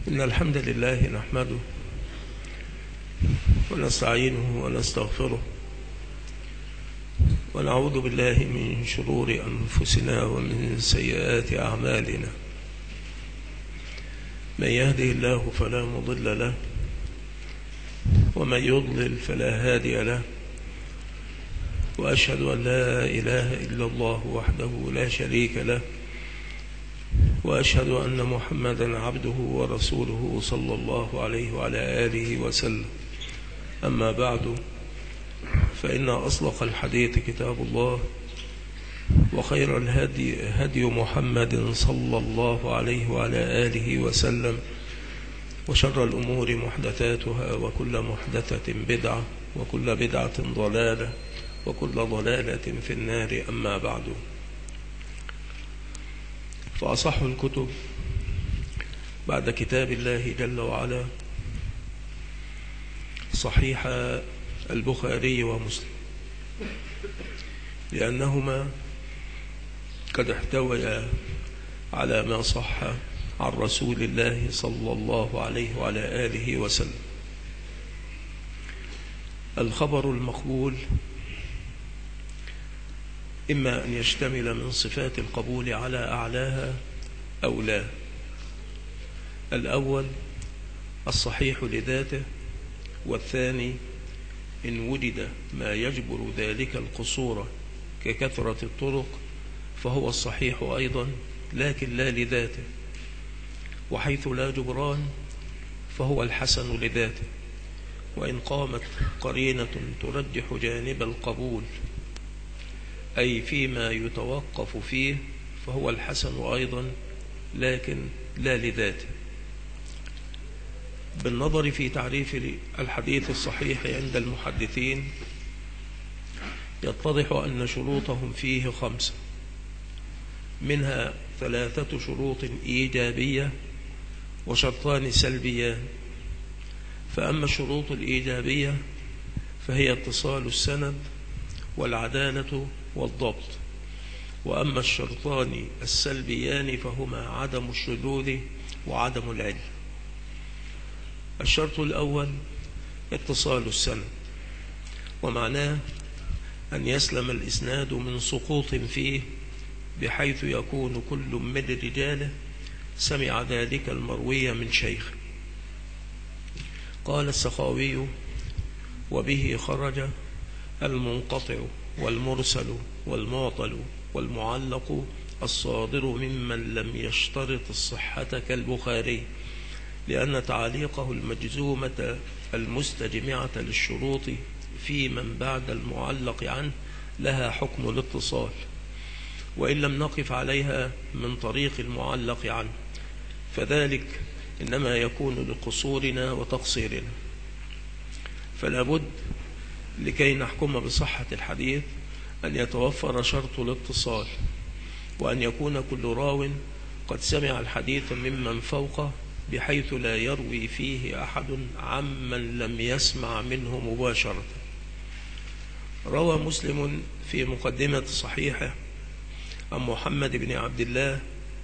إن الحمد لله نحمده ونستعينه ونستغفره ونعوذ بالله من شرور أنفسنا ومن سيئات أعمالنا. من يهده الله فلا مضل له ومن يضلل فلا هادي له، وأشهد أن لا إله إلا الله وحده لا شريك له، وأشهد أن محمدا عبده ورسوله صلى الله عليه وعلى آله وسلم. أما بعد، فإن أصدق الحديث كتاب الله، وخير الهدي هدي محمد صلى الله عليه وعلى آله وسلم، وشر الأمور محدثاتها، وكل محدثة بدعة، وكل بدعة ضلالة، وكل ضلالة في النار. أما بعد، فأصح الكتب بعد كتاب الله جل وعلا صحيح البخاري ومسلم، لأنهما قد احتويا على ما صح عن رسول الله صلى الله عليه وعلى آله وسلم. الخبر المقبول إما أن يشتمل من صفات القبول على أعلاها أو لا. الأول الصحيح لذاته، والثاني إن وجد ما يجبر ذلك القصور ككثرة الطرق فهو الصحيح أيضا، لكن لا لذاته، وحيث لا جبران فهو الحسن لذاته. وإن قامت قرينة ترجح جانب القبول أي فيما يتوقف فيه فهو الحسن أيضا، لكن لا لذاته. بالنظر في تعريف الحديث الصحيح عند المحدثين يتضح أن شروطهم فيه 5، منها 3 شروط إيجابية وشرطان سلبيان. فأما الشروط الإيجابية فهي اتصال السند والعدالة والضبط، وأما الشرطان السلبيان فهما عدم الشذوذ وعدم العلم. الشرط الأول اتصال السند، ومعناه أن يسلم الإسناد من سقوط فيه، بحيث يكون كل من رجاله سمع ذلك المروي من شيخ. قال السخاوي: وبه خرج المنقطع والمرسل والمعطل والمعلق الصادر ممن لم يشترط الصحة كالبخاري، لأن تعليقه المجزومة المستجمعة للشروط في من بعد المعلق عنه لها حكم الاتصال، وإن لم نقف عليها من طريق المعلق عنه، فذلك إنما يكون لقصورنا وتقصيرنا. فلا بد لكي نحكم بصحة الحديث أن يتوفر شرط الاتصال، وأن يكون كل راو قد سمع الحديث ممن فوقه، بحيث لا يروي فيه أحد عمن لم يسمع منه مباشرة. روى مسلم في مقدمة صحيحه عن محمد بن عبد الله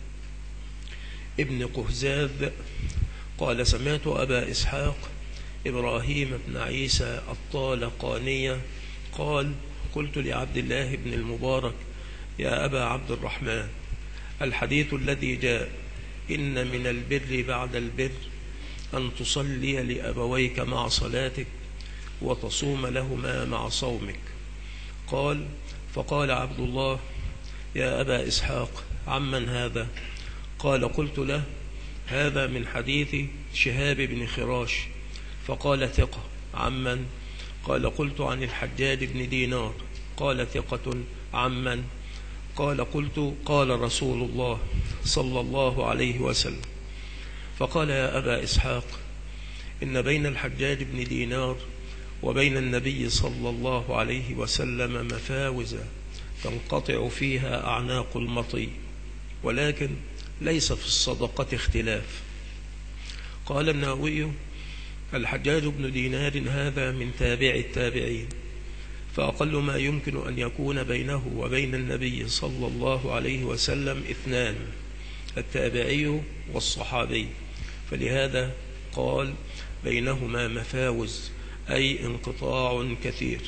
ابن قهزاذ قال: سمعت أبا إسحاق إبراهيم بن عيسى الطالقاني قال: قلت لعبد الله بن المبارك: يا أبا عبد الرحمن، الحديث الذي جاء إن من البر بعد البر أن تصلي لأبويك مع صلاتك وتصوم لهما مع صومك. قال: فقال عبد الله: يا أبا إسحاق، عمن هذا؟ قال: قلت له: هذا من حديث شهاب بن خراش. فقال: ثقة. عمن؟ قال: قلت عن الحجاج بن دينار. قال: ثقة. عمن؟ قال: قلت: قال رسول الله صلى الله عليه وسلم. فقال: يا أبا إسحاق، إن بين الحجاج بن دينار وبين النبي صلى الله عليه وسلم مفاوز تنقطع فيها أعناق المطي، ولكن ليس في الصدقة اختلاف. قال النووي: الحجاج بن دينار هذا من تابع التابعين، فأقل ما يمكن أن يكون بينه وبين النبي صلى الله عليه وسلم 2، التابعي والصحابي، فلهذا قال بينهما مفاوز، أي انقطاع كثير.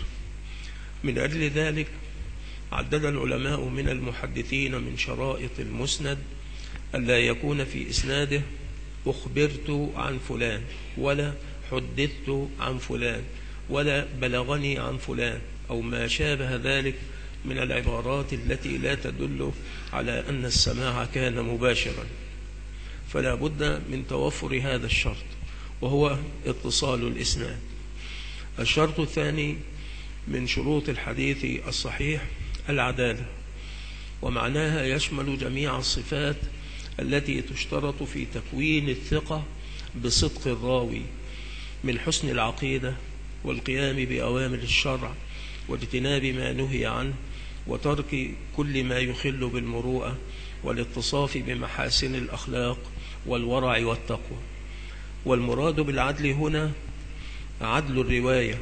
من أجل ذلك عدد العلماء من المحدثين من شرائط المسند ألا يكون في إسناده أخبرت عن فلان، ولا حدثت عن فلان، ولا بلغني عن فلان، أو ما شابه ذلك من العبارات التي لا تدل على أن السماع كان مباشرا. فلا بد من توفر هذا الشرط، وهو اتصال الإسناد. الشرط الثاني من شروط الحديث الصحيح العدالة، ومعناها يشمل جميع الصفات التي تشترط في تكوين الثقة بصدق الراوي، من حسن العقيدة والقيام بأوامر الشرع واجتناب ما نهي عنه وترك كل ما يخل بالمروءة والاتصاف بمحاسن الأخلاق والورع والتقوى. والمراد بالعدل هنا عدل الرواية،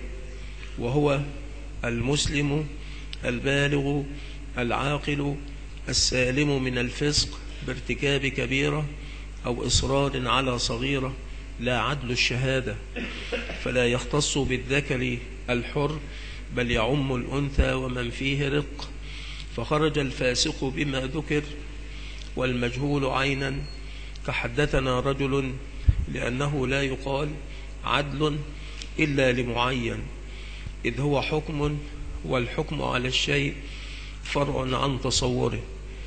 وهو المسلم البالغ العاقل السالم من الفسق بارتكاب كبيرة أو إصرار على صغيرة، لا عدل الشهادة، فلا يختص بالذكر الحر بل يعم الأنثى ومن فيه رق. فخرج الفاسق بما ذكر والمجهول عينا كحدثنا رجل، لأنه لا يقال عدل إلا لمعين، إذ هو حكم، والحكم على الشيء فرع عن تصوره.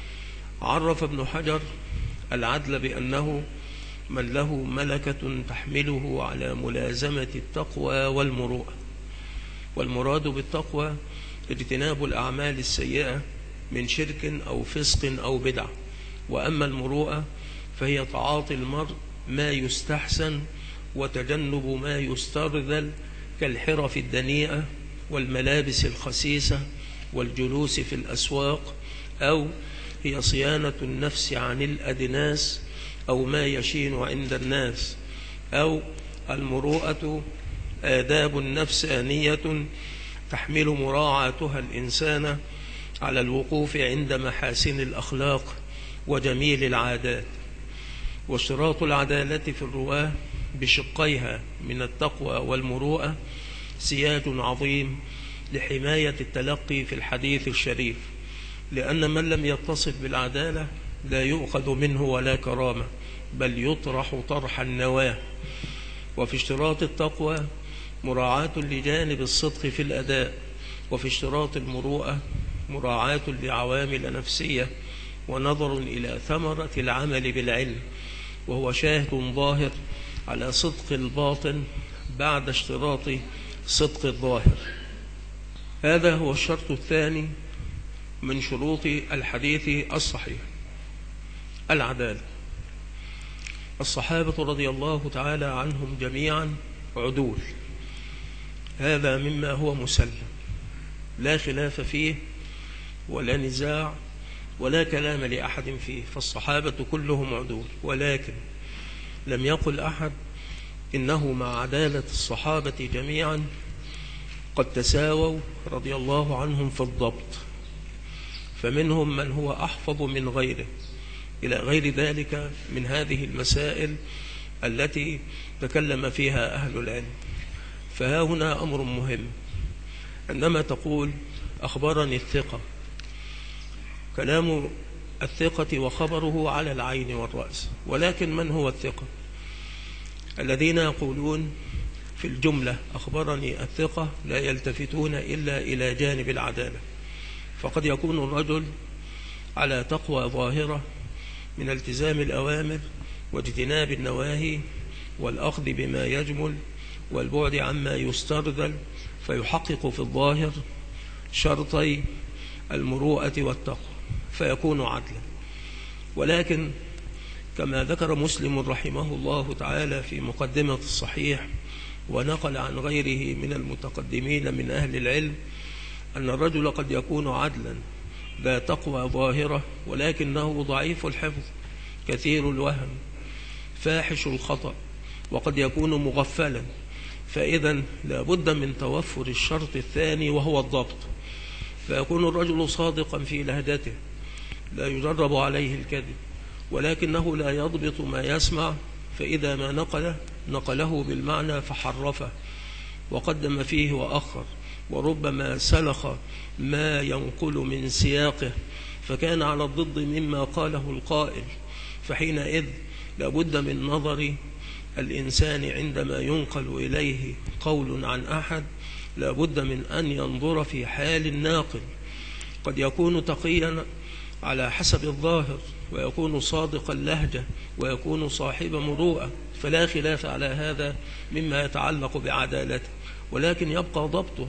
عرف ابن حجر العدل بأنه من له ملكة تحمله على ملازمة التقوى والمروءة. والمراد بالتقوى اجتناب الأعمال السيئة من شرك أو فسق أو بدعة. وأما المروءة فهي تعاطي المرء ما يستحسن وتجنب ما يسترذل كالحرف الدنيئة والملابس الخسيسة والجلوس في الأسواق، أو هي صيانة النفس عن الأدناس أو ما يشين عند الناس. أو المروءة آداب نفسانية تحمل مراعاتها الإنسان على الوقوف عند محاسن الأخلاق وجميل العادات. واشتراط العدالة في الرواة بشقيها من التقوى والمروءة سياج عظيم لحماية التلقي في الحديث الشريف، لأن من لم يتصف بالعدالة لا يؤخذ منه ولا كرامة، بل يطرح طرح النواة. وفي اشتراط التقوى مراعاة لجانب الصدق في الأداء، وفي اشتراط المروءة مراعاة لعوامل نفسية ونظر إلى ثمرة العمل بالعلم، وهو شاهد ظاهر على صدق الباطن بعد اشتراط صدق الظاهر. هذا هو الشرط الثاني من شروط الحديث الصحيح العدالة. الصحابة رضي الله تعالى عنهم جميعا عدول، هذا مما هو مسلم، لا خلاف فيه ولا نزاع ولا كلام لأحد فيه، فالصحابة كلهم عدول. ولكن لم يقل أحد إنه مع عدالة الصحابة جميعا قد تساووا رضي الله عنهم في الضبط، فمنهم من هو أحفظ من غيره، إلى غير ذلك من هذه المسائل التي تكلم فيها أهل العلم. فها هنا أمر مهم، عندما تقول أخبرني الثقة، كلام الثقة وخبره على العين والرأس، ولكن من هو الثقة؟ الذين يقولون في الجملة أخبرني الثقة لا يلتفتون إلا إلى جانب العدالة، فقد يكون الرجل على تقوى ظاهرة من التزام الأوامر واجتناب النواهي والأخذ بما يجمل والبعد عما يسترذل، فيحقق في الظاهر شرطي المروءة والتقوى فيكون عدلا. ولكن كما ذكر مسلم رحمه الله تعالى في مقدمة الصحيح ونقل عن غيره من المتقدمين من أهل العلم أن الرجل قد يكون عدلا ذا تقوى ظاهرة ولكنه ضعيف الحفظ كثير الوهم فاحش الخطأ، وقد يكون مغفلا، فإذا لابد من توفر الشرط الثاني وهو الضبط، فيكون الرجل صادقا في لهجته لا يجرب عليه الكذب، ولكنه لا يضبط ما يسمع فإذا ما نقله بالمعنى فحرفه وقدم فيه وأخر، وربما سلخ ما ينقل من سياقه فكان على الضد مما قاله القائل، فحينئذ لابد من نظر الإنسان عندما ينقل إليه قول عن أحد، لابد من أن ينظر في حال الناقل. قد يكون تقيا على حسب الظاهر، ويكون صادق اللهجة، ويكون صاحب مروءة، فلا خلاف على هذا مما يتعلق بعدالته، ولكن يبقى ضبطه،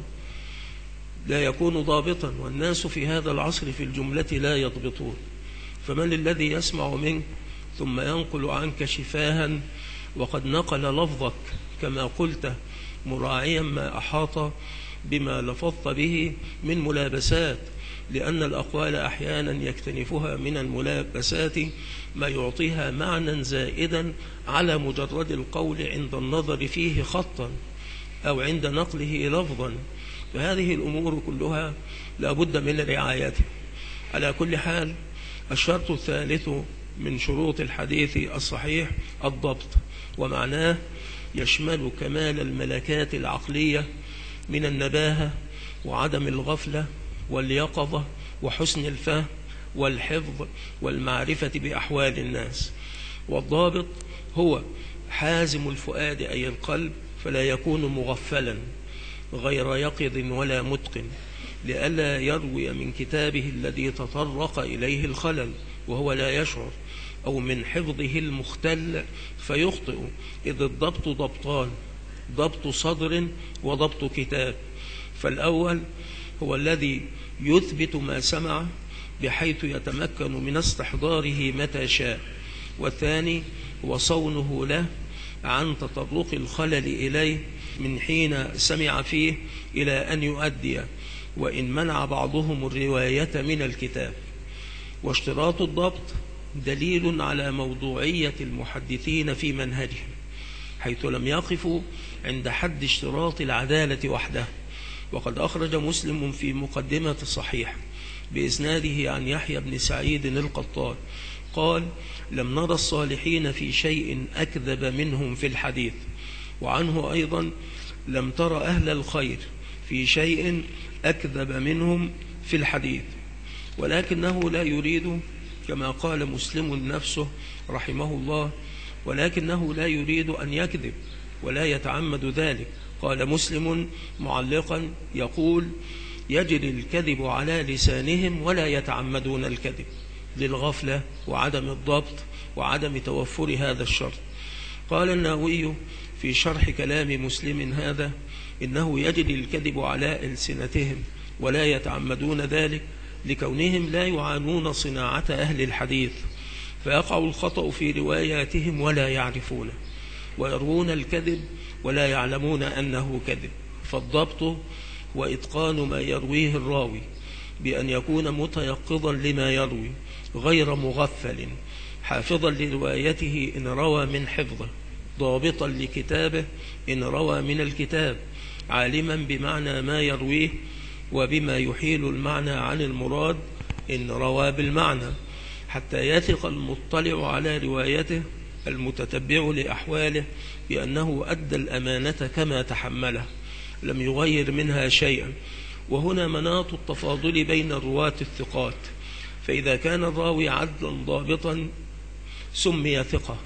لا يكون ضابطا، والناس في هذا العصر في الجملة لا يضبطون. فمن الذي يسمع منك ثم ينقل عنك شفاها وقد نقل لفظك كما قلت مراعيا ما أحاط بما لفظت به من ملابسات، لأن الأقوال أحيانا يكتنفها من الملابسات ما يعطيها معنى زائدا على مجرد القول عند النظر فيه خطا أو عند نقله لفظا، فهذه الأمور كلها لا بد من رعايتها. على كل حال، الشرط الثالث من شروط الحديث الصحيح الضبط، ومعناه يشمل كمال الملكات العقلية من النباهة وعدم الغفلة واليقظة وحسن الفهم والحفظ والمعرفة بأحوال الناس. والضابط هو حازم الفؤاد أي القلب، فلا يكون مغفلا غير يقظ ولا متقن، لئلا يروي من كتابه الذي تطرق إليه الخلل وهو لا يشعر، أو من حفظه المختل فيخطئ، إذ الضبط ضبطان: ضبط صدر وضبط كتاب. فالأول هو الذي يثبت ما سمع بحيث يتمكن من استحضاره متى شاء، والثاني هو صونه له عن تطرق الخلل إليه من حين سمع فيه إلى أن يؤدي، وإن منع بعضهم الرواية من الكتاب. واشتراط الضبط دليل على موضوعية المحدثين في منهجهم، حيث لم يقفوا عند حد اشتراط العدالة وحده. وقد أخرج مسلم في مقدمة الصحيح بإسناده عن يحيى بن سعيد القطان قال: لم نرى الصالحين في شيء أكذب منهم في الحديث. وعنه أيضا: لم تر أهل الخير في شيء أكذب منهم في الحديث. ولكنه لا يريد، كما قال مسلم نفسه رحمه الله، ولكنه لا يريد أن يكذب ولا يتعمد ذلك. قال مسلم معلقا يقول: يجري الكذب على لسانهم ولا يتعمدون الكذب، للغفلة وعدم الضبط وعدم توفر هذا الشرط. قال النووي في شرح كلام مسلم هذا: إنه يجري الكذب على ألسنتهم ولا يتعمدون ذلك لكونهم لا يعانون صناعة أهل الحديث، فيقع الخطأ في رواياتهم ولا يعرفونه، ويروون الكذب ولا يعلمون أنه كذب. فالضبط وإتقان ما يرويه الراوي بأن يكون متيقظا لما يروي غير مغفل، حافظا لروايته إن روى من حفظه، ضابطا لكتابه إن روى من الكتاب، عالما بمعنى ما يرويه وبما يحيل المعنى عن المراد إن روى بالمعنى، حتى يثق المطلع على روايته المتتبع لأحواله بأنه أدى الأمانة كما تحمله، لم يغير منها شيئا. وهنا مناط التفاضل بين الرواة الثقات، فإذا كان الراوي عدلا ضابطا سمي ثقة،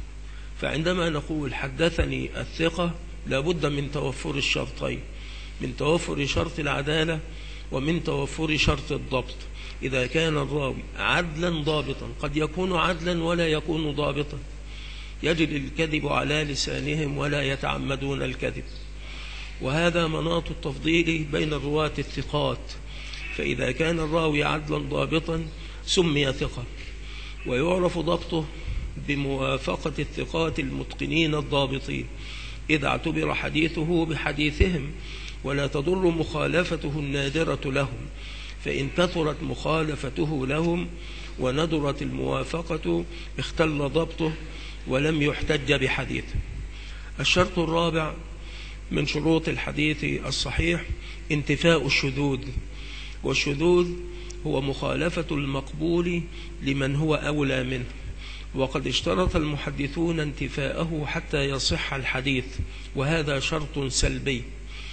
فعندما نقول حدثني الثقة لابد من توفر الشرطين، من توفر شرط العدالة ومن توفر شرط الضبط. إذا كان الراوي عدلا ضابطا، قد يكون عدلا ولا يكون ضابطا، يجري الكذب على لسانهم ولا يتعمدون الكذب، وهذا مناط التفضيل بين الرواة الثقات. فإذا كان الراوي عدلا ضابطا سمي ثقة، ويعرف ضبطه بموافقة الثقات المتقنين الضابطين إذا اعتبر حديثه بحديثهم، ولا تضر مخالفته النادرة لهم، فإن كثرت مخالفته لهم وندرت الموافقة اختل ضبطه ولم يحتج بحديثه. الشرط الرابع من شروط الحديث الصحيح انتفاء الشذوذ، والشذوذ هو مخالفة المقبول لمن هو أولى منه، وقد اشترط المحدثون انتفاءه حتى يصح الحديث، وهذا شرط سلبي.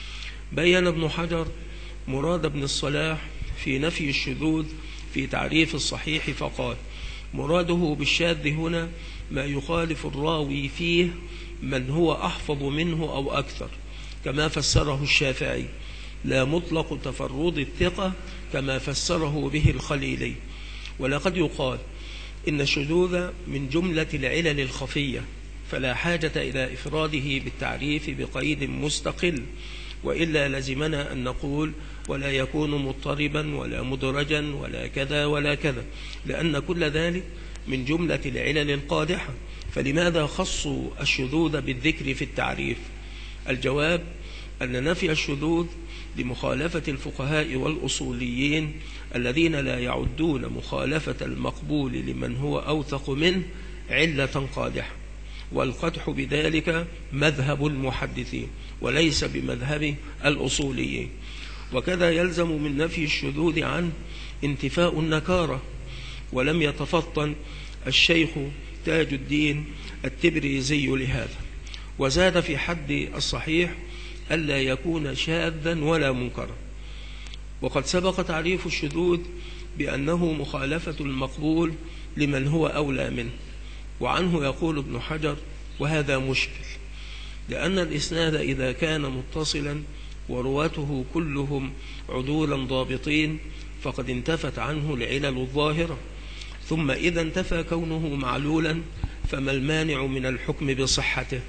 بين ابن حجر مراد ابن الصلاح في نفي الشذوذ في تعريف الصحيح فقال: مراده بالشاذ هنا ما يخالف الراوي فيه من هو أحفظ منه أو أكثر، كما فسره الشافعي، لا مطلق تفرد الثقة كما فسره به الخليلي. ولقد يقال إن الشذوذ من جملة العلل الخفية، فلا حاجة إلى إفراده بالتعريف بقيد مستقل، وإلا لزمنا أن نقول: ولا يكون مضطربا ولا مدرجا ولا كذا ولا كذا، لأن كل ذلك من جملة العلل القادحة. فلماذا خصوا الشذوذ بالذكر في التعريف؟ الجواب أن نفي الشذوذ لمخالفة الفقهاء والأصوليين الذين لا يعدون مخالفة المقبول لمن هو أوثق منه علة قادحة، والقدح بذلك مذهب المحدثين وليس بمذهب الأصوليين. وكذا يلزم من نفي الشذوذ عنه انتفاء النكارة. ولم يتفطن الشيخ تاج الدين التبريزي لهذا، وزاد في حد الصحيح ألا يكون شاذا ولا منكرا. وقد سبق تعريف الشذوذ بأنه مخالفة المقبول لمن هو أولى منه، وعنه يقول ابن حجر: وهذا مشكل، لأن الإسناد إذا كان متصلا ورواته كلهم عدولا ضابطين فقد انتفت عنه العلل الظاهرة، ثم إذا انتفى كونه معلولا فما المانع من الحكم بصحته؟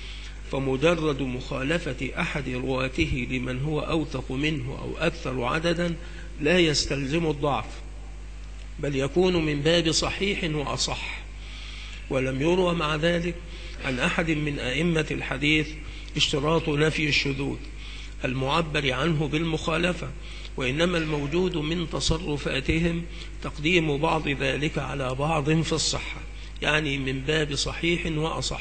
فمجرد مخالفة أحد رواته لمن هو أوثق منه أو أكثر عددا لا يستلزم الضعف، بل يكون من باب صحيح وأصح. ولم يروى مع ذلك عن أحد من أئمة الحديث اشتراط نفي الشذوذ المعبر عنه بالمخالفة، وإنما الموجود من تصرفاتهم تقديم بعض ذلك على بعض في الصحة، يعني من باب صحيح وأصح.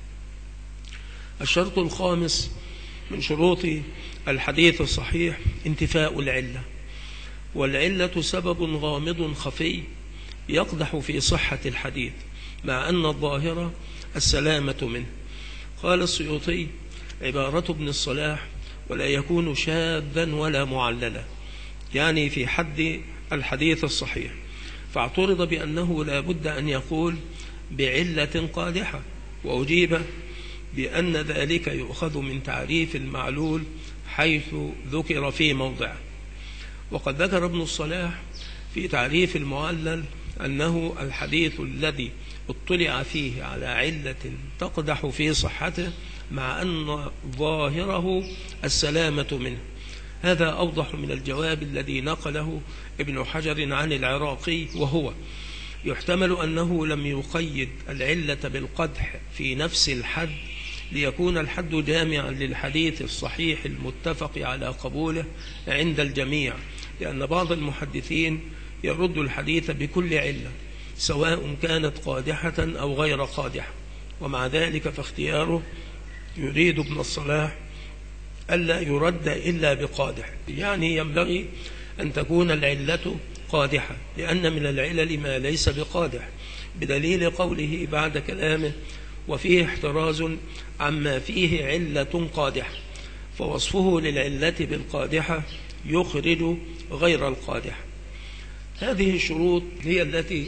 الشرط الخامس من شروط الحديث الصحيح انتفاء العلة، والعلة سبب غامض خفي يقدح في صحة الحديث، مع أن الظاهرة السلامة منه. قال السيوطي: عبارة ابن الصلاح: ولا يكون شاذا ولا معللا، يعني في حد الحديث الصحيح. فاعترض بأنه لا بد أن يقول بعلة قادحة، وأجيب بأن ذلك يؤخذ من تعريف المعلول حيث ذكر في موضعه. وقد ذكر ابن الصلاح في تعريف المعلل أنه الحديث الذي اطلع فيه على علة تقدح في صحته مع أن ظاهره السلامة منه. هذا أوضح من الجواب الذي نقله ابن حجر عن العراقي، وهو: يحتمل أنه لم يقيد العلة بالقدح في نفس الحد ليكون الحد جامعا للحديث الصحيح المتفق على قبوله عند الجميع، لأن بعض المحدثين يرد الحديث بكل علة سواء كانت قادحة أو غير قادحة، ومع ذلك فاختياره يريد ابن الصلاح ألا يرد إلا بقادح، يعني ينبغي أن تكون العلة قادحة، لأن من العلل ما ليس بقادح، بدليل قوله بعد كلامه: وفيه احتراز عما فيه علة قادحة، فوصفه للعلة بالقادحة يخرج غير القادحة. هذه الشروط هي التي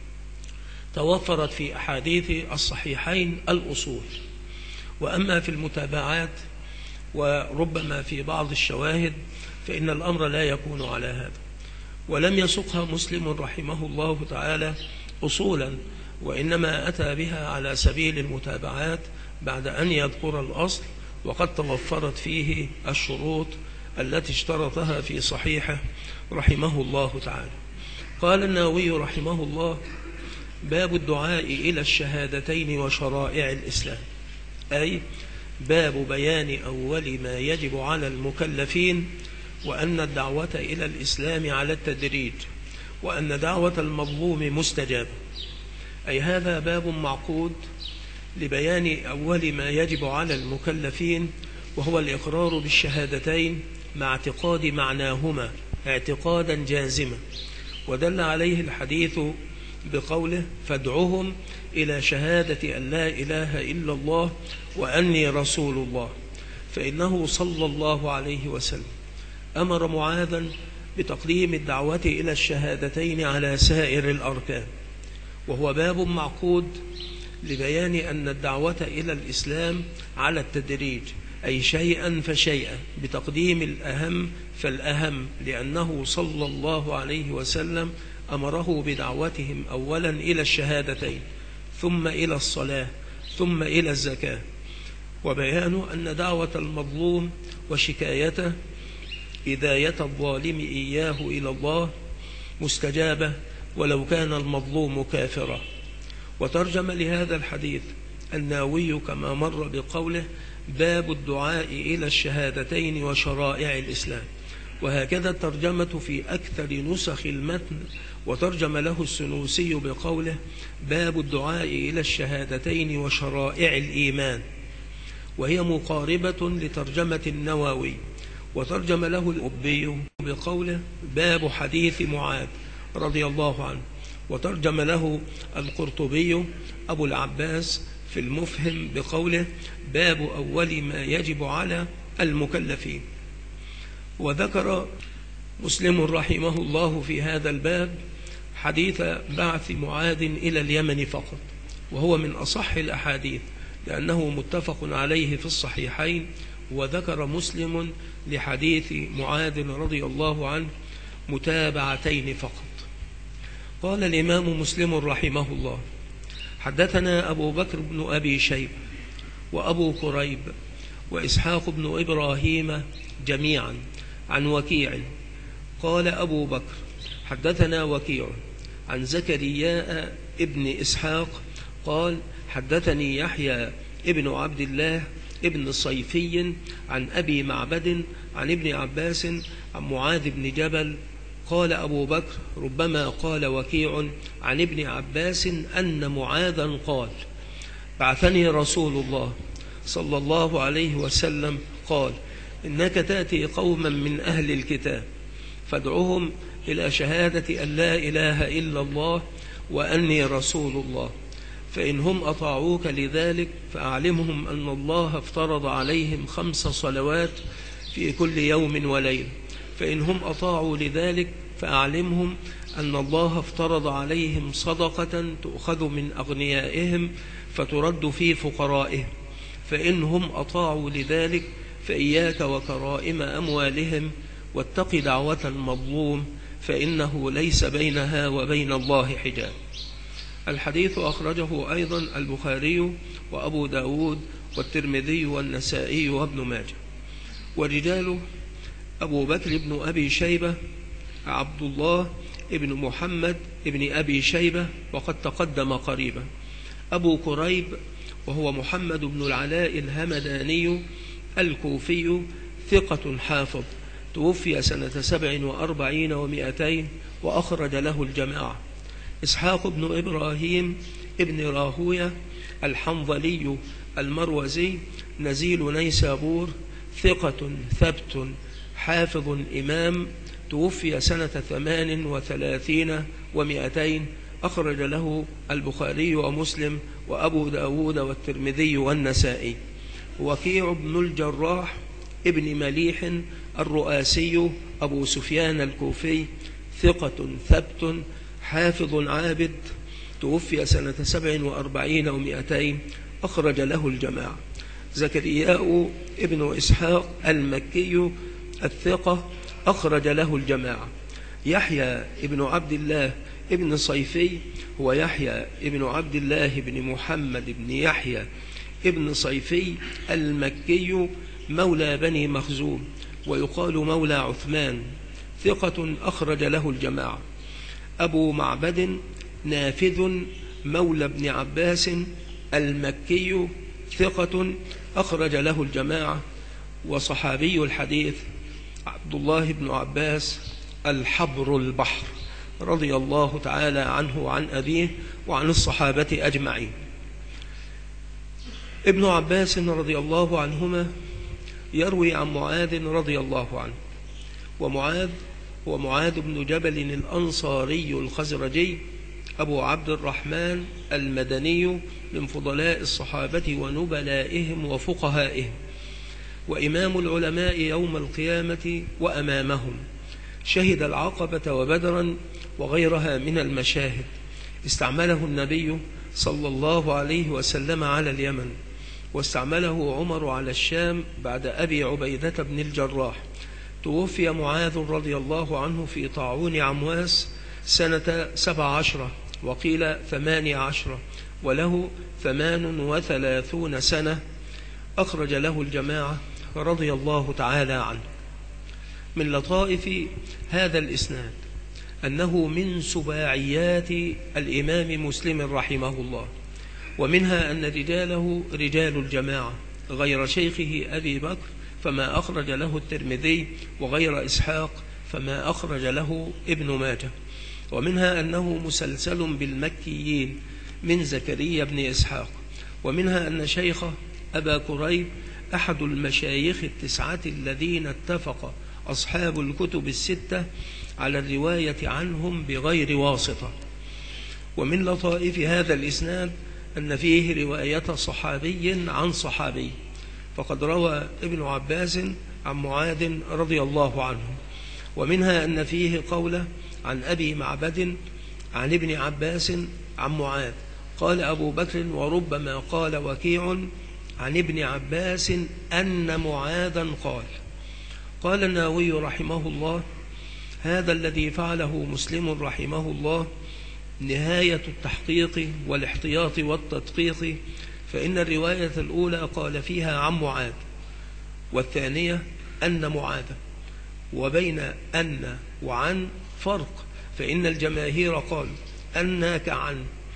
توفرت في أحاديث الصحيحين الأصول. وأما في المتابعات وربما في بعض الشواهد فإن الأمر لا يكون على هذا، ولم يسقها مسلم رحمه الله تعالى أصولا، وإنما أتى بها على سبيل المتابعات بعد أن يذكر الأصل، وقد توفرت فيه الشروط التي اشترطها في صحيحه رحمه الله تعالى. قال النووي رحمه الله: باب الدعاء إلى الشهادتين وشرائع الإسلام، أي باب بيان أول ما يجب على المكلفين، وأن الدعوة إلى الإسلام على التدريج، وأن دعوة المظلوم مستجابة. أي هذا باب معقود لبيان أول ما يجب على المكلفين، وهو الإقرار بالشهادتين مع اعتقاد معناهما اعتقادا جازما. ودل عليه الحديث بقوله فادعهم إلى شهادة أن لا إله إلا الله وأني رسول الله، فإنه صلى الله عليه وسلم أمر معاذا بتقديم الدعوة إلى الشهادتين على سائر الأركان، وهو باب معقود لبيان أن الدعوة إلى الإسلام على التدريج، أي شيئا فشيئا بتقديم الأهم فالأهم، لأنه صلى الله عليه وسلم أمره بدعوتهم أولا إلى الشهادتين، ثم إلى الصلاة، ثم إلى الزكاة، وبيان أن دعوة المظلوم وشكايته إذاية الظالم إياه إلى الله مستجابة ولو كان المظلوم كافرا. وترجم لهذا الحديث النووي كما مر بقوله باب الدعاء إلى الشهادتين وشرائع الإسلام، وهكذا الترجمة في أكثر نسخ المتن، وترجم له السنوسي بقوله باب الدعاء إلى الشهادتين وشرائع الإيمان، وهي مقاربة لترجمة النووي. وترجم له الأبي بقوله باب حديث معاذ رضي الله عنه، وترجم له القرطبي أبو العباس في المفهم بقوله باب أول ما يجب على المكلفين. وذكر مسلم رحمه الله في هذا الباب حديث بعث معاذ إلى اليمن فقط، وهو من أصح الأحاديث لأنه متفق عليه في الصحيحين. وذكر مسلم لحديث معاذ رضي الله عنه متابعتين فقط. قال الإمام مسلم رحمه الله حدثنا أبو بكر بن أبي شيبة وأبو كريب وإسحاق بن إبراهيم جميعا عن وكيع. قال أبو بكر حدثنا وكيع عن زكرياء ابن إسحاق قال حدثني يحيى ابن عبد الله ابن صيفي عن أبي معبد عن ابن عباس عن معاذ بن جبل. قال أبو بكر ربما قال وكيع عن ابن عباس أن معاذا قال بعثني رسول الله صلى الله عليه وسلم قال إنك تأتي قوما من أهل الكتاب فادعوهم إلى شهادة أن لا إله إلا الله وأني رسول الله، فإن هم أطاعوك لذلك فأعلمهم أن الله افترض عليهم 5 صلوات في كل يوم وليلة، فإن هم أطاعوا لذلك فأعلمهم أن الله افترض عليهم صدقة تؤخذ من أغنيائهم فترد في فقرائهم، فإن هم أطاعوا لذلك فإياك وكرائم أموالهم واتق دعوة المظلوم فإنه ليس بينها وبين الله حجاب. الحديث أخرجه أيضا البخاري وأبو داود والترمذي والنسائي وابن ماجه. ورجاله أبو بكر بن أبي شيبة عبد الله ابن محمد ابن أبي شيبة وقد تقدم قريبا. أبو كريب وهو محمد بن العلاء الهمداني الكوفي ثقة حافظ، توفي سنة 47 و200 وأخرج له الجماعة. إسحاق بن إبراهيم ابن راهوية الحنظلي المروزي نزيل نيسابور ثقة ثبت حافظ إمام، توفي سنة 38 و200 أخرج له البخاري ومسلم وأبو داود والترمذي والنسائي. وكيع بن الجراح ابن مليح الرؤاسي أبو سفيان الكوفي ثقة ثبت حافظ عابد، توفي سنة 47 و200 أخرج له الجماعة. زكرياء ابن إسحاق المكي الثقة أخرج له الجماعة. يحيى ابن عبد الله ابن صيفي هو يحيى ابن عبد الله بن محمد بن يحيى ابن صيفي المكي مولى بني مخزوم ويقال مولى عثمان ثقة أخرج له الجماعة. أبو معبد نافذ مولى ابن عباس المكي ثقة أخرج له الجماعة. وصحابي الحديث عبد الله بن عباس الحبر البحر رضي الله تعالى عنه وعن أبيه وعن الصحابة أجمعين. ابن عباس رضي الله عنهما يروي عن معاذ رضي الله عنه، ومعاذ هو معاذ بن جبل الأنصاري الخزرجي أبو عبد الرحمن المدني من فضلاء الصحابة ونبلائهم وفقهائهم، وإمام العلماء يوم القيامة وأمامهم، شهد العقبة وبدرا وغيرها من المشاهد. استعمله النبي صلى الله عليه وسلم على اليمن، واستعمله عمر على الشام بعد أبي عبيدة بن الجراح. توفي معاذ رضي الله عنه في طاعون عمواس سنة 17 وقيل 18 وله 38 سنة. أخرج له الجماعة رضي الله تعالى عنه. من لطائف هذا الإسناد أنه من سباعيات الإمام مسلم رحمه الله، ومنها أن رجاله رجال الجماعة غير شيخه أبي بكر فما أخرج له الترمذي، وغير إسحاق فما أخرج له ابن ماجه. ومنها أنه مسلسل بالمكيين من زكريا بن إسحاق. ومنها أن شيخه أبا كريب أحد المشايخ التسعة الذين اتفق أصحاب الكتب الستة على الرواية عنهم بغير واسطة. ومن لطائف هذا الإسناد أن فيه رواية صحابي عن صحابي، فقد روى ابن عباس عن معاذ رضي الله عنه. ومنها أن فيه قوله عن أبي معبد عن ابن عباس عن معاذ. قال أبو بكر وربما قال وكيع عن ابن عباس أن معاذا قال. قال النووي رحمه الله: هذا الذي فعله مسلم رحمه الله نهاية التحقيق والاحتياط والتدقيق، فإن الرواية الأولى قال فيها عن معاذ، والثانية أن معاذ، وبين أن وعن فرق، فإن الجماهير قالوا أنك عن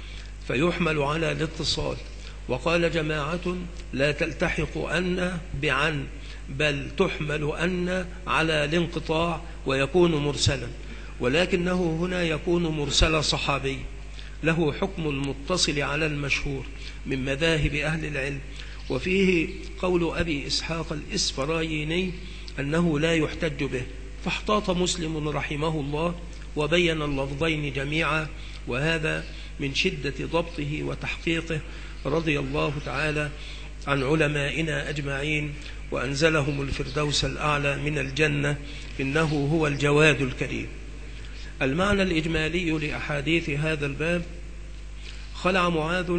فيحمل على الاتصال، وقال جماعة لا تلتحق أن بعن بل تحمل أن على الانقطاع ويكون مرسلا، ولكنه هنا يكون مرسل صحابي له حكم المتصل على المشهور من مذاهب أهل العلم. وفيه قول أبي إسحاق الإسفرايني أنه لا يحتج به، فاحتاط مسلم رحمه الله وبين اللفظين جميعا، وهذا من شدة ضبطه وتحقيقه رضي الله تعالى عن علمائنا أجمعين، وأنزلهم الفردوس الأعلى من الجنة، إنه هو الجواد الكريم. المعنى الإجمالي لأحاديث هذا الباب: خلع معاذ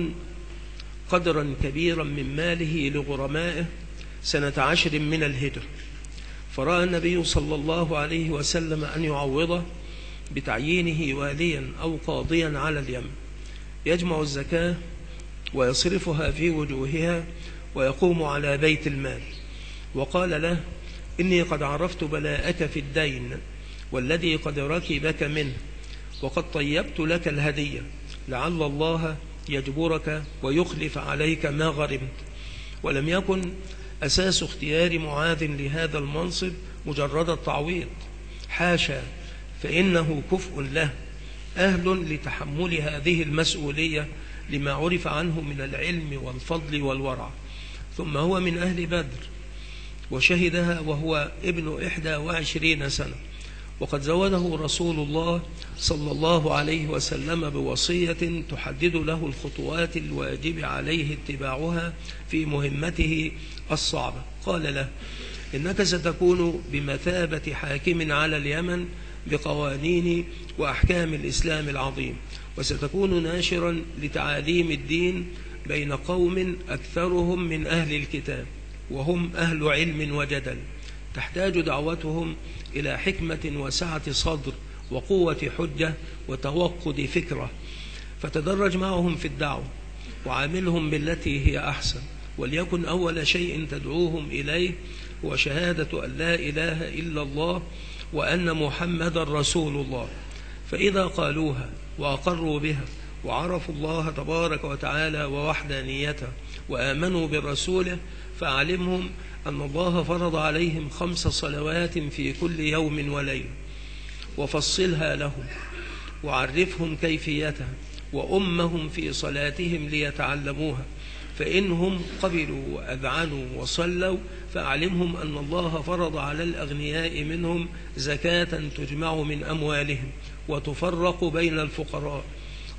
قدرا كبيرا من ماله لغرمائه سنة 10 من الهجرة، فرأى النبي صلى الله عليه وسلم أن يعوضه بتعيينه واليا أو قاضيا على اليمن، يجمع الزكاة ويصرفها في وجوهها ويقوم على بيت المال. وقال له: إني قد عرفت بلاءك في الدين والذي قد ركبك منه، وقد طيبت لك الهدية، لعل الله يجبرك ويخلف عليك ما غرمت. ولم يكن أساس اختيار معاذ لهذا المنصب مجرد التعويض، حاشا، فإنه كفء له أهل لتحمل هذه المسؤولية لما عرف عنه من العلم والفضل والورع. ثم هو من أهل بدر وشهدها وهو ابن 21 سنة، وقد زوده رسول الله صلى الله عليه وسلم بوصية تحدد له الخطوات الواجب عليه اتباعها في مهمته الصعبة. قال له: إنك ستكون بمثابة حاكم على اليمن بقوانين وأحكام الإسلام العظيم، وستكون ناشرا لتعاليم الدين بين قوم أكثرهم من أهل الكتاب، وهم أهل علم وجدل، تحتاج دعوتهم إلى حكمة وسعة صدر وقوة حجة وتوقد فكرة، فتدرج معهم في الدعوة وعاملهم بالتي هي أحسن، وليكن أول شيء تدعوهم إليه هو شهادة أن لا إله إلا الله وأن محمد رسول الله. فإذا قالوها وأقروا بها وعرفوا الله تبارك وتعالى ووحدانيته وآمنوا برسوله، فأعلمهم أن الله فرض عليهم 5 صلوات في كل يوم وليلة، وفصلها لهم وعرفهم كيفيتها وأمهم في صلاتهم ليتعلموها، فإنهم قبلوا وأذعنوا وصلوا فأعلمهم أن الله فرض على الأغنياء منهم زكاة تجمع من أموالهم وتفرق بين الفقراء،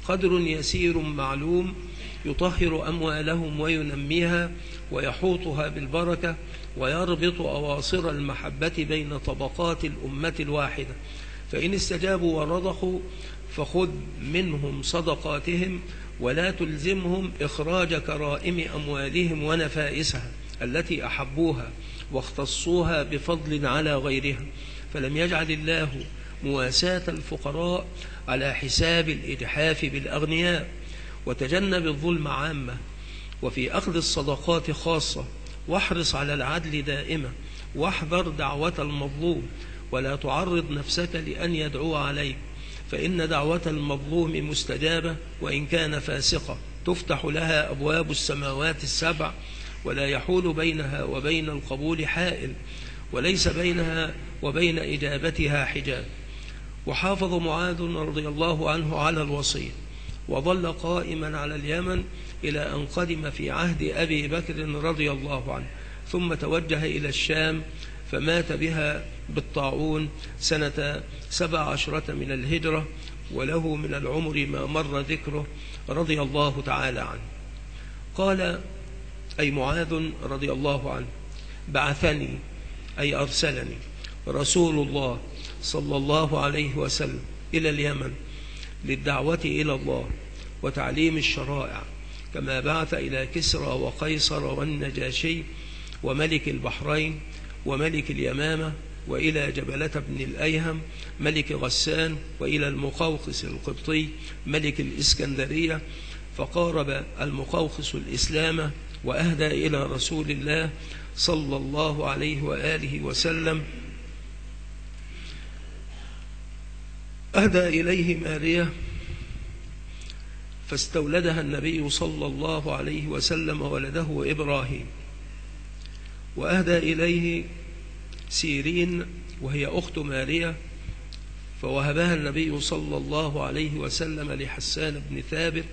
قدر يسير معلوم يطهر أموالهم وينميها ويحوطها بالبركة ويربط أواصر المحبة بين طبقات الأمة الواحدة. فإن استجابوا ورضخوا فخذ منهم صدقاتهم ولا تلزمهم إخراج كرائم أموالهم ونفائسها التي أحبوها واختصوها بفضل على غيرها. فلم يجعل الله مواساة الفقراء على حساب الإجحاف بالأغنياء. وتجنب الظلم عامة وفي أخذ الصدقات خاصة، واحرص على العدل دائما، واحذر دعوة المظلوم، ولا تعرض نفسك لأن يدعو عليك، فإن دعوة المظلوم مستجابة وإن كان فاسقة، تفتح لها أبواب السماوات السبع ولا يحول بينها وبين القبول حائل، وليس بينها وبين إجابتها حجاب. وحافظ معاذ رضي الله عنه على الوصية، وظل قائما على اليمن إلى أن قدم في عهد أبي بكر رضي الله عنه، ثم توجه إلى الشام فمات بها بالطاعون سنة 17 من الهجرة، وله من العمر ما مر ذكره رضي الله تعالى عنه. قال أي معاذ رضي الله عنه: بعثني أي أرسلني رسول الله صلى الله عليه وسلم إلى اليمن للدعوة إلى الله وتعليم الشرائع، كما بعث إلى كسرى وقيصر والنجاشي وملك البحرين وملك اليمامة، وإلى جبلة بن الأيهم ملك غسان، وإلى المقوقس القبطي ملك الإسكندرية. فقارب المقوقس الإسلام وأهدى إلى رسول الله صلى الله عليه وآله وسلم، أهدى إليه مارية فاستولدها النبي صلى الله عليه وسلم ولده إبراهيم، وأهدى إليه سيرين وهي أخت مارية فوهبها النبي صلى الله عليه وسلم لحسان بن ثابت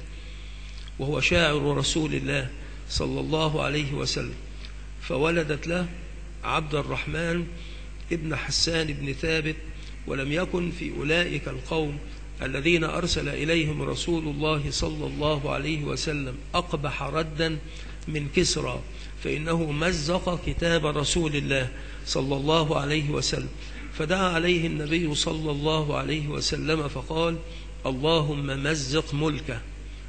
وهو شاعر رسول الله صلى الله عليه وسلم، فولدت له عبد الرحمن ابن حسان بن ثابت. ولم يكن في أولئك القوم الذين أرسل إليهم رسول الله صلى الله عليه وسلم أقبح ردا من كسرى، فإنه مزق كتاب رسول الله صلى الله عليه وسلم، فدعا عليه النبي صلى الله عليه وسلم فقال: اللهم مزق ملكه،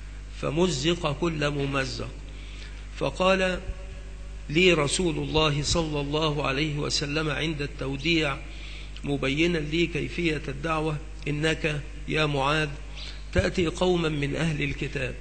فمزق كل ممزق. فقال لي رسول الله صلى الله عليه وسلم عند التوديع مبينا لي كيفية الدعوة: إنك يا معاذ تأتي قوما من أهل الكتاب،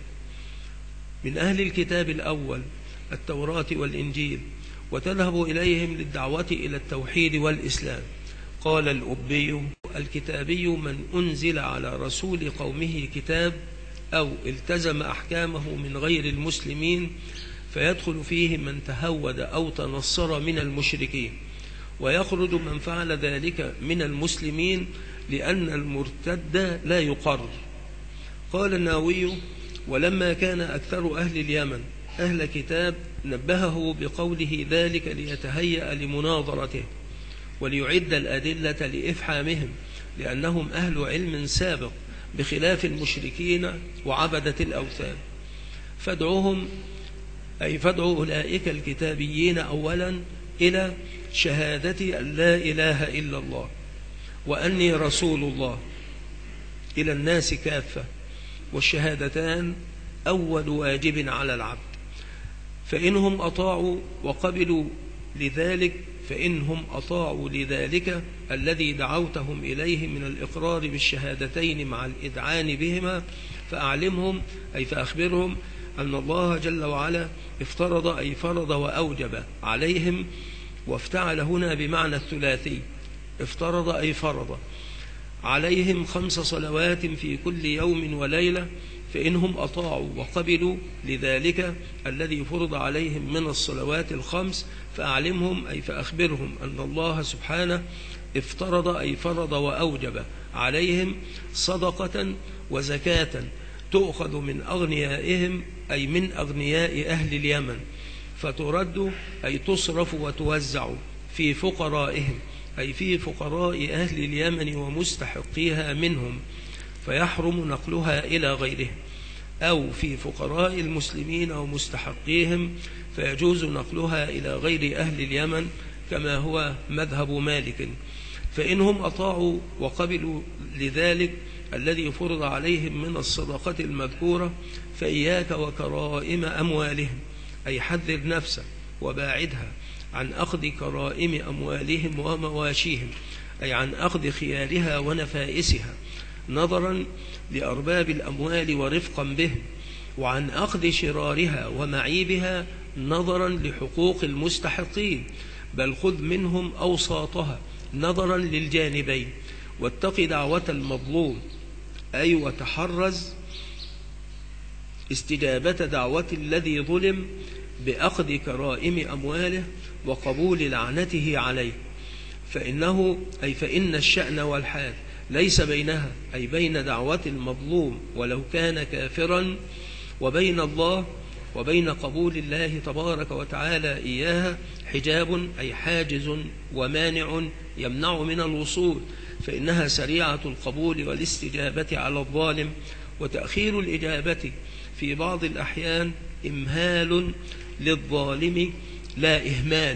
من أهل الكتاب الأول التوراة والإنجيل، وتذهب إليهم للدعوة إلى التوحيد والإسلام. قال الأبي: الكتابي من أنزل على رسول قومه كتاب أو التزم أحكامه من غير المسلمين، فيدخل فيه من تهود أو تنصر من المشركين، ويخرج من فعل ذلك من المسلمين، لأن المرتد لا يقر. قال النووي: ولما كان أكثر أهل اليمن أهل كتاب نبهه بقوله ذلك ليتهيأ لمناظرته وليعد الأدلة لإفحامهم، لأنهم أهل علم سابق بخلاف المشركين وعبدة الأوثان. فادعوهم أي فادعوا أولئك الكتابيين أولا إلى شهادة أن لا إله إلا الله وأني رسول الله إلى الناس كافة، والشهادتان أول واجب على العبد. فإنهم أطاعوا وقبلوا لذلك الذي دعوتهم إليه من الإقرار بالشهادتين مع الإذعان بهما، فأعلمهم أي فأخبرهم أن الله جل وعلا افترض أي فرض وأوجب عليهم، وافتعل هنا بمعنى الثلاثي، افترض أي فرض عليهم 5 صلوات في كل يوم وليلة. فإنهم أطاعوا وقبلوا لذلك الذي فرض عليهم من الصلوات ال5، فأعلمهم أي فأخبرهم أن الله سبحانه افترض أي فرض وأوجب عليهم صدقة وزكاة تؤخذ من أغنيائهم أي من أغنياء أهل اليمن، فترد أي تصرف وتوزع في فقرائهم أي في فقراء أهل اليمن ومستحقيها منهم، فيحرم نقلها إلى غيرهم، أو في فقراء المسلمين أو مستحقيهم فيجوز نقلها إلى غير أهل اليمن كما هو مذهب مالك. فإنهم أطاعوا وقبلوا لذلك الذي فرض عليهم من الصدقة المذكورة فإياك وكرائم أموالهم، أي حذر نفسك وباعدها عن أخذ كرائم أموالهم ومواشيهم، أي عن أخذ خيارها ونفائسها نظرا لأرباب الأموال ورفقا بهم، وعن أخذ شرارها ومعيبها نظرا لحقوق المستحقين، بل خذ منهم أوساطها نظرا للجانبين، واتق دعوة المظلوم، أي وتحرز استجابة دعوة الذي ظلم بأخذ كرائم أمواله وقبول لعنته عليه، فإن الشأن والحال ليس بينها، أي بين دعوة المظلوم ولو كان كافرا، وبين الله وبين قبول الله تبارك وتعالى إياها حجاب، أي حاجز ومانع يمنع من الوصول، فإنها سريعة القبول والاستجابة على الظالم، وتأخير الإجابة في بعض الأحيان إمهال للظالم لا إهمال.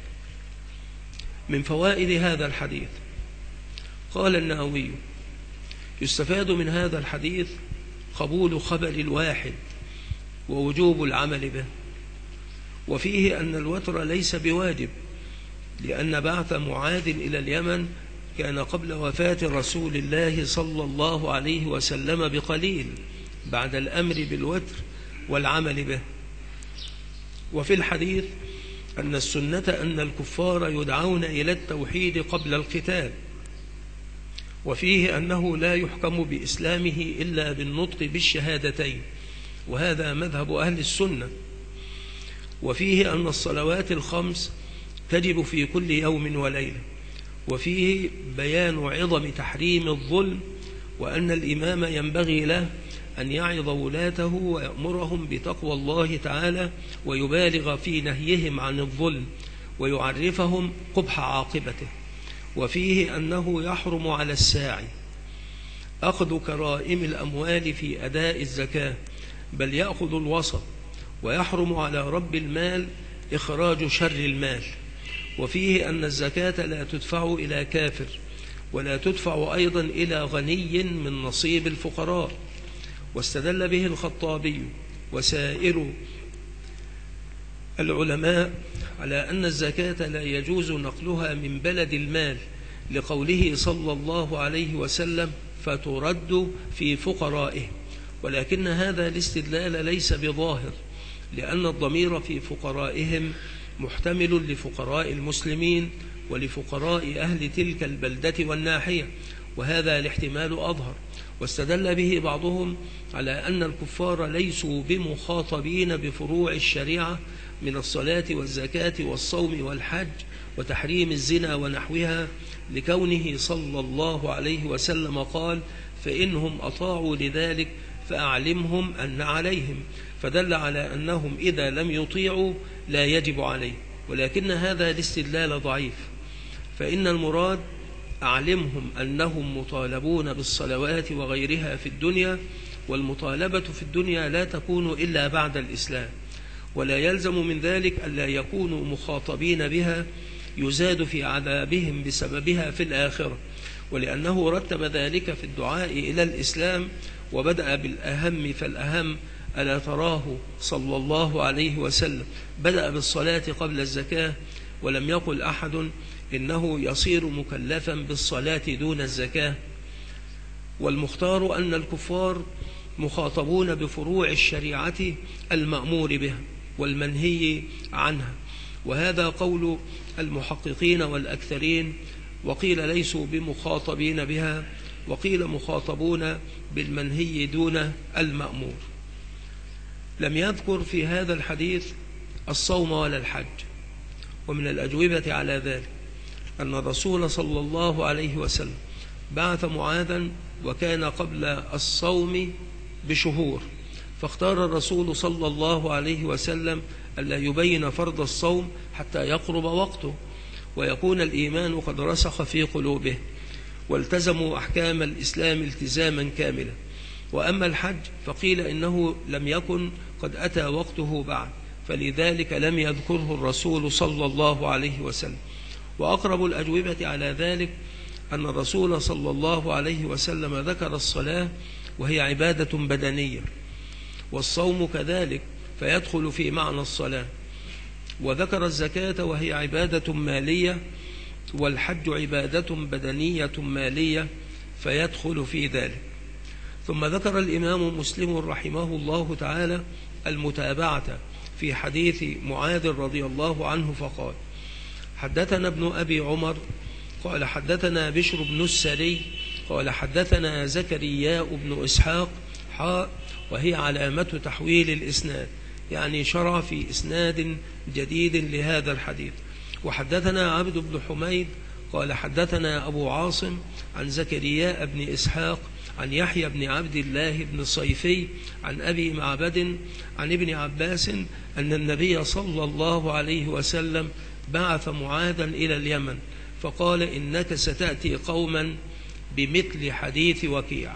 من فوائد هذا الحديث قال النووي: يستفاد من هذا الحديث قبول خبر الواحد ووجوب العمل به، وفيه أن الوتر ليس بواجب، لأن بعث معاذ إلى اليمن كان قبل وفاة رسول الله صلى الله عليه وسلم بقليل بعد الأمر بالوتر والعمل به. وفي الحديث أن السنة أن الكفار يدعون إلى التوحيد قبل القتال، وفيه أنه لا يحكم بإسلامه إلا بالنطق بالشهادتين، وهذا مذهب أهل السنة. وفيه أن الصلوات الخمس تجب في كل يوم وليلة، وفيه بيان عظم تحريم الظلم، وأن الإمام ينبغي له أن يعظ ولاته ويأمرهم بتقوى الله تعالى، ويبالغ في نهيهم عن الظلم، ويعرفهم قبح عاقبته. وفيه أنه يحرم على الساعي أخذ كرائم الأموال في أداء الزكاة، بل يأخذ الوسط، ويحرم على رب المال إخراج شر المال. وفيه أن الزكاة لا تدفع إلى كافر، ولا تدفع أيضا إلى غني من نصيب الفقراء. واستدل به الخطابي وسائر العلماء على أن الزكاة لا يجوز نقلها من بلد المال، لقوله صلى الله عليه وسلم: فترد في فقرائه. ولكن هذا الاستدلال ليس بظاهر، لأن الضمير في فقرائهم محتمل لفقراء المسلمين ولفقراء أهل تلك البلدة والناحية، وهذا الاحتمال أظهر. واستدل به بعضهم على أن الكفار ليسوا بمخاطبين بفروع الشريعة من الصلاة والزكاة والصوم والحج وتحريم الزنا ونحوها، لكونه صلى الله عليه وسلم قال: فإنهم أطاعوا لذلك فأعلمهم أن عليهم، فدل على أنهم إذا لم يطيعوا لا يجب عليه. ولكن هذا الاستدلال ضعيف، فإن المراد أعلمهم أنهم مطالبون بالصلوات وغيرها في الدنيا، والمطالبة في الدنيا لا تكون إلا بعد الإسلام، ولا يلزم من ذلك ألا يكونوا مخاطبين بها يزاد في عذابهم بسببها في الآخرة، ولأنه رتب ذلك في الدعاء إلى الإسلام وبدأ بالأهم فالأهم. ألا تراه صلى الله عليه وسلم بدأ بالصلاة قبل الزكاة، ولم يقل أحد إنه يصير مكلفا بالصلاة دون الزكاة. والمختار أن الكفار مخاطبون بفروع الشريعة المأمور بها والمنهي عنها، وهذا قول المحققين والأكثرين. وقيل ليسوا بمخاطبين بها، وقيل مخاطبون بالمنهي دون المأمور. لم يذكر في هذا الحديث الصوم ولا الحج. ومن الأجوبة على ذلك أن الرسول صلى الله عليه وسلم بعث معاذا وكان قبل الصوم بشهور، فاختار الرسول صلى الله عليه وسلم ألا يبين فرض الصوم حتى يقرب وقته ويكون الإيمان قد رسخ في قلوبه. والتزموا أحكام الإسلام التزاما كاملا. وأما الحج فقيل إنه لم يكن قد أتى وقته بعد، فلذلك لم يذكره الرسول صلى الله عليه وسلم. وأقرب الأجوبة على ذلك أن الرسول صلى الله عليه وسلم ذكر الصلاة وهي عبادة بدنية، والصوم كذلك فيدخل في معنى الصلاة، وذكر الزكاة وهي عبادة مالية، والحج عبادة بدنية مالية فيدخل في ذلك. ثم ذكر الإمام مسلم رحمه الله تعالى المتابعة في حديث معاذ رضي الله عنه فقال: حدثنا ابن أبي عمر قال حدثنا بشر بن السري قال حدثنا زكرياء بن إسحاق وهي علامة تحويل الإسناد، يعني شرع في إسناد جديد لهذا الحديث. وحدثنا عبد بن حميد قال حدثنا أبو عاصم عن زكرياء بن إسحاق عن يحيى بن عبد الله بن صيفي عن أبي معبد عن ابن عباس أن النبي صلى الله عليه وسلم بعث معاذا إلى اليمن فقال: إنك ستأتي قوما بمثل حديث وكيع.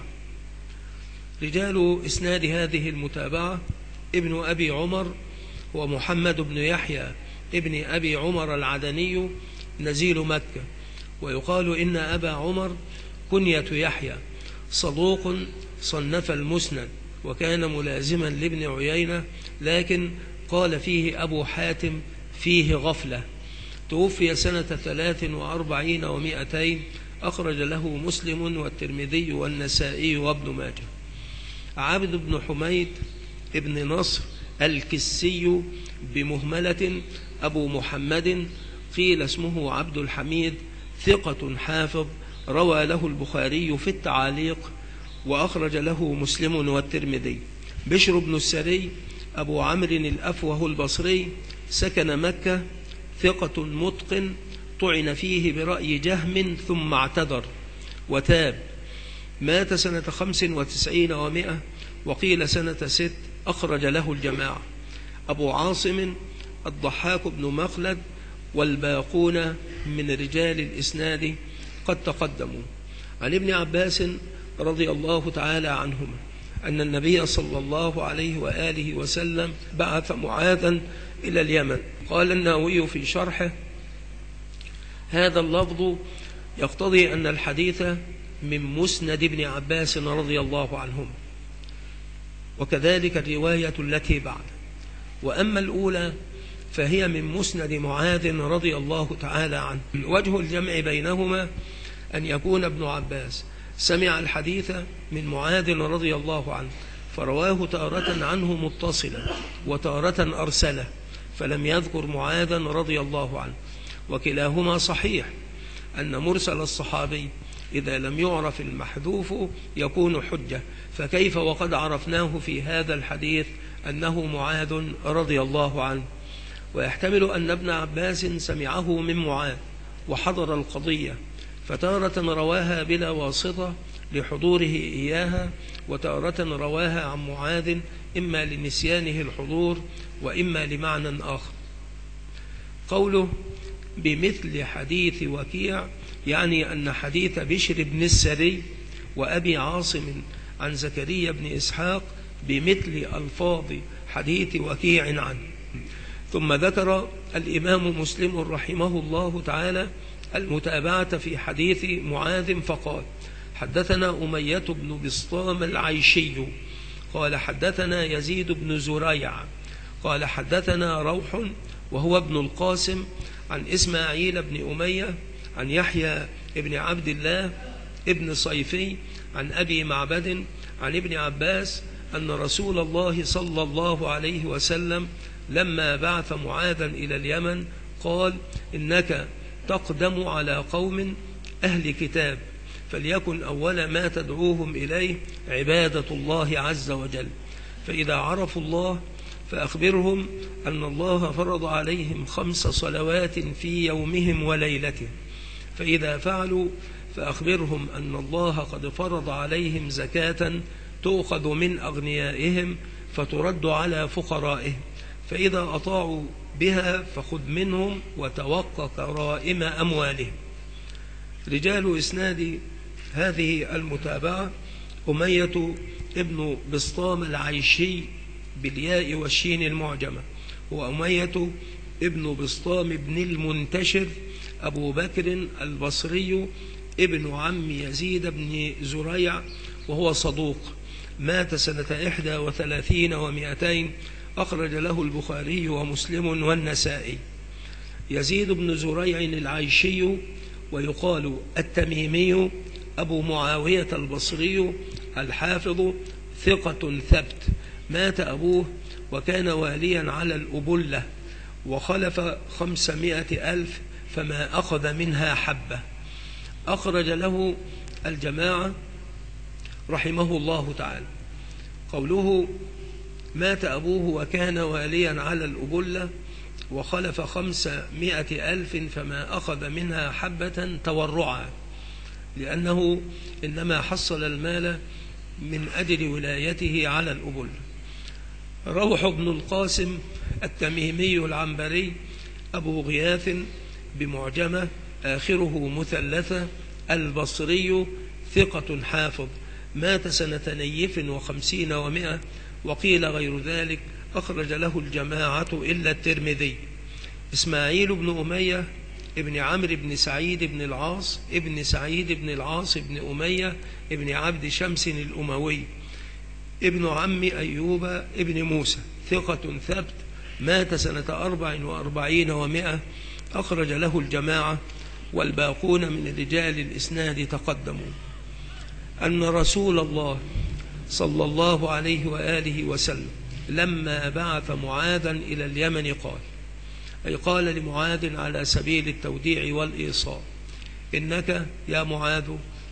رجال إسناد هذه المتابعة: ابن أبي عمر هو محمد بن يحيى ابن أبي عمر العدني نزيل مكة، ويقال إن أبا عمر كنية يحيى، صدوق صنف المسند وكان ملازما لابن عيينة، لكن قال فيه أبو حاتم فيه غفلة. توفي سنة 43 و200، أخرج له مسلم والترمذي والنسائي وابن ماجه. عبد بن حميد ابن نصر الكسي بمهملة أبو محمد، قيل اسمه عبد الحميد، ثقة حافظ، روى له البخاري في التعاليق وأخرج له مسلم والترمذي. بشر بن السري أبو عمرو الأفوه البصري، سكن مكة، ثقة متقن، طعن فيه برأي جهم ثم اعتذر وتاب، مات سنة 95 و100، وقيل سنة 6، أخرج له الجماعة. أبو عاصم الضحاك بن مخلد، والباقون من رجال الإسناد قد تقدموا. عن ابن عباس رضي الله تعالى عنهما أن النبي صلى الله عليه وآله وسلم بعث معاذا إلى اليمن. قال النووي في شرحه: هذا اللفظ يقتضي أن الحديث من مسند ابن عباس رضي الله عنهما، وكذلك الرواية التي بعد. وأما الأولى فهي من مسند معاذ رضي الله تعالى عنه. وجه الجمع بينهما أن يكون ابن عباس سمع الحديث من معاذ رضي الله عنه فرواه تارة عنه متصلا وتارة أرسله، فلم يذكر معاذا رضي الله عنه. وكلاهما صحيح أن مرسل الصحابي إذا لم يعرف المحذوف يكون حجة، فكيف وقد عرفناه في هذا الحديث أنه معاذ رضي الله عنه. ويحتمل أن ابن عباس سمعه من معاذ وحضر القضية، فتارة رواها بلا واسطة لحضوره إياها، وتارة رواها عن معاذ إما لنسيانه الحضور وإما لمعنى آخر. قوله بمثل حديث وكيع يعني أن حديث بشر بن السري وأبي عاصم عن زكريا بن إسحاق بمثل ألفاظ حديث وكيع عنه. ثم ذكر الإمام مسلم رحمه الله تعالى المتابعة في حديث معاذ فقال: حدثنا أمية بن بسطام العيشي قال حدثنا يزيد بن زريع قال حدثنا روح وهو ابن القاسم عن إسماعيل بن أمية عن يحيى بن عبد الله ابن صيفي عن أبي معبد عن ابن عباس أن رسول الله صلى الله عليه وسلم لما بعث معاذا إلى اليمن قال: إنك تقدم على قوم أهل كتاب، فليكن أول ما تدعوهم إليه عبادة الله عز وجل، فإذا عرفوا الله فأخبرهم أن الله فرض عليهم 5 صلوات في يومهم وليلتهم، فإذا فعلوا فأخبرهم أن الله قد فرض عليهم زكاة تؤخذ من أغنيائهم فترد على فقرائهم، فإذا أطاعوا بها فخذ منهم وتوقع كرائم أموالهم. رجال إسناد هذه المتابعة أمية ابن بسطام العيشي بالياء والشين المعجمة، وأمية ابن بسطام بن المنتشر أبو بكر البصري ابن عم يزيد بن زريع، وهو صدوق، مات سنة 31 و200، أخرج له البخاري ومسلم والنسائي. يزيد بن زريع العيشي ويقال التميمي أبو معاوية البصري الحافظ ثقة ثبت، مات أبوه وكان واليا على الأبلة، وخلف 500,000 فما أخذ منها حبة. أخرج له الجماعة رحمه الله تعالى. قوله مات أبوه وكان واليا على الأبلة وخلف 500,000 فما أخذ منها حبة تورعا، لأنه إنما حصل المال من أجل ولايته على الأبلة. روح بن القاسم التميمي العنبري أبو غياث بمعجمة آخره مثلثة البصري ثقة حافظ، مات سنة 52 و100، وقيل غير ذلك، أخرج له الجماعة إلا الترمذي. إسماعيل بن أمية ابن عمرو بن سعيد بن العاص ابن سعيد بن العاص بن أمية ابن عبد شمس الأموي ابن عم أيوب ابن موسى ثقة ثبت، مات سنة 44 و100، أخرج له الجماعة، والباقون من رجال الإسناد تقدموا. أن رسول الله صلى الله عليه وآله وسلم لما بعث معاذا إلى اليمن قال، أي قال لمعاذ على سبيل التوديع والإيصال: إنك يا معاذ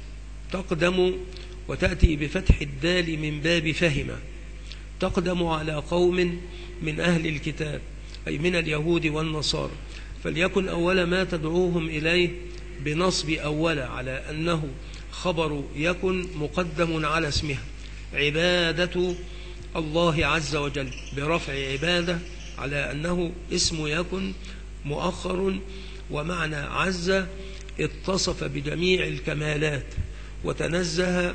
تقدم، وتأتي بفتح الدال من باب فهم، تقدم على قوم من أهل الكتاب، أي من اليهود والنصارى، فليكن أول ما تدعوهم إليه بنصب أول على أنه خبر يكن مقدم على اسمها، عبادة الله عز وجل، برفع عبادة على أنه اسم يكن مؤخر، ومعنى عز اتصف بجميع الكمالات وتنزه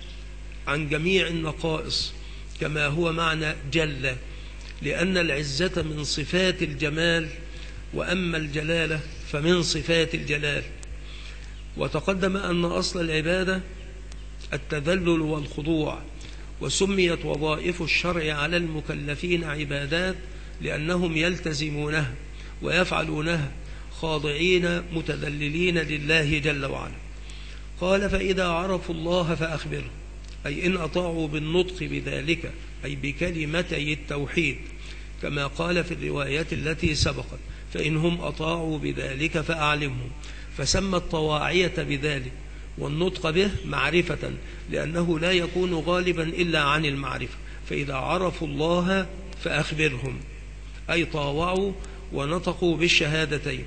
عن جميع النقائص، كما هو معنى جل، لأن العزة من صفات الجمال، وأما الجلالة فمن صفات الجلال. وتقدم أن أصل العبادة التذلل والخضوع، وسميت وظائف الشرع على المكلفين عبادات لأنهم يلتزمونها ويفعلونها خاضعين متذللين لله جل وعلا. قال: فإذا عرفوا الله فأخبرهم، أي إن أطاعوا بالنطق بذلك، أي بكلمتي التوحيد، كما قال في الروايات التي سبقت: فإنهم أطاعوا بذلك فأعلمهم، فسمى الطواعية بذلك والنطق به معرفة، لأنه لا يكون غالبا إلا عن المعرفة. فإذا عرفوا الله فأخبرهم، أي طاوعوا ونطقوا بالشهادتين،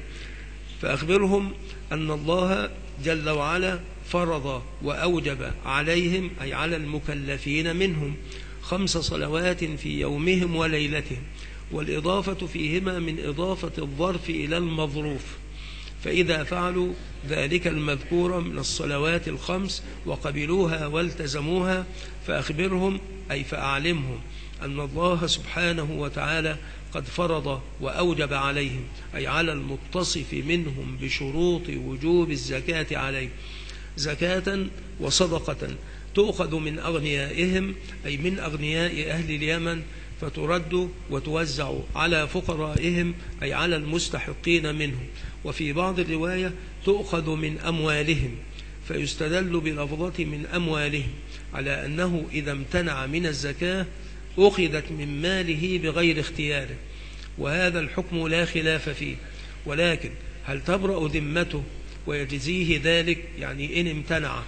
فأخبرهم أن الله جل وعلا فرض وأوجب عليهم، أي على المكلفين منهم، 5 صلوات في يومهم وليلتهم، والإضافة فيهما من إضافة الظرف إلى المظروف. فإذا فعلوا ذلك المذكور من الصلوات ال5 وقبلوها والتزموها فأخبرهم، أي فأعلمهم أن الله سبحانه وتعالى قد فرض وأوجب عليهم، أي على المتصف منهم بشروط وجوب الزكاة عليه، زكاة وصدقة تؤخذ من أغنيائهم، أي من أغنياء أهل اليمن، فترد وتوزع على فقرائهم، أي على المستحقين منهم. وفي بعض الرواية تؤخذ من أموالهم، فيستدل بلفظة من أموالهم على أنه إذا امتنع من الزكاة أخذت من ماله بغير اختياره، وهذا الحكم لا خلاف فيه. ولكن هل تبرأ ذمته ويجزيه ذلك؟ يعني إن امتنع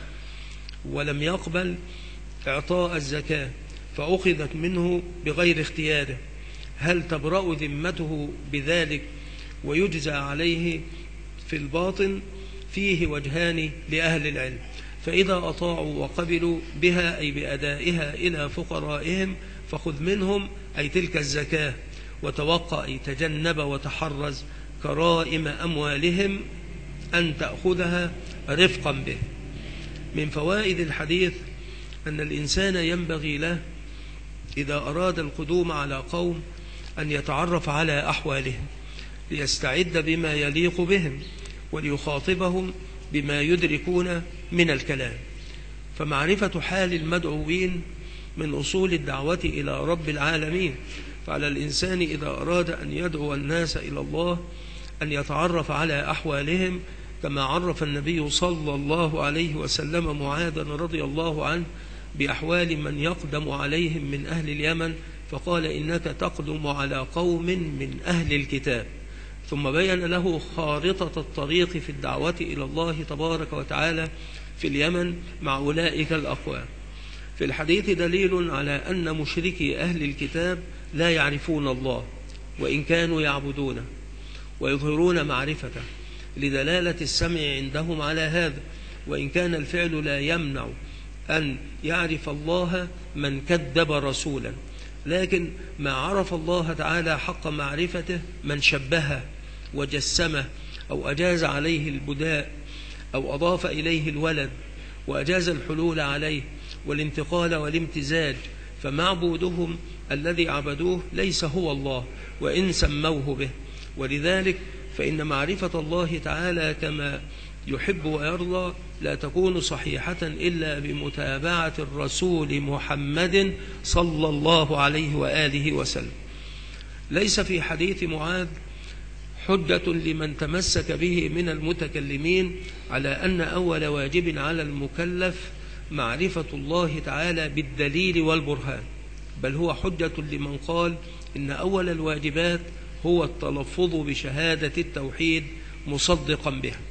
ولم يقبل إعطاء الزكاة فأخذت منه بغير اختياره، هل تبرأ ذمته بذلك ويجزى عليه في الباطن؟ فيه وجهان لأهل العلم. فإذا أطاعوا وقبلوا بها، أي بأدائها إلى فقرائهم، فخذ منهم، أي تلك الزكاة، وتوقع، أي تجنب وتحرز كرائم أموالهم أن تأخذها رفقا به. من فوائد الحديث أن الإنسان ينبغي له إذا أراد القدوم على قوم أن يتعرف على أحوالهم ليستعد بما يليق بهم وليخاطبهم بما يدركون من الكلام. فمعرفة حال المدعوين من أصول الدعوة إلى رب العالمين، فعلى الإنسان إذا أراد أن يدعو الناس إلى الله أن يتعرف على أحوالهم، كما عرف النبي صلى الله عليه وسلم معاذا رضي الله عنه بأحوال من يقدم عليهم من أهل اليمن، فقال إنك تقدم على قوم من أهل الكتاب، ثم بين له خارطة الطريق في الدعوة إلى الله تبارك وتعالى في اليمن مع أولئك الأقوام. في الحديث دليل على أن مشركي أهل الكتاب لا يعرفون الله وإن كانوا يعبدونه ويظهرون معرفته، لدلالة السمع عندهم على هذا، وإن كان الفعل لا يمنع أن يعرف الله من كذب رسولا، لكن ما عرف الله تعالى حق معرفته من شبهه وجسمه أو أجاز عليه البداء أو أضاف إليه الولد وأجاز الحلول عليه والانتقال والامتزاج، فمعبودهم الذي عبدوه ليس هو الله وإن سموه به. ولذلك فإن معرفة الله تعالى كما يحب ويرضى لا تكون صحيحة إلا بمتابعة الرسول محمد صلى الله عليه وآله وسلم. ليس في حديث معاذ حجة لمن تمسك به من المتكلمين على أن أول واجب على المكلف معرفة الله تعالى بالدليل والبرهان، بل هو حجة لمن قال إن أول الواجبات هو التلفظ بشهادة التوحيد مصدقا بها.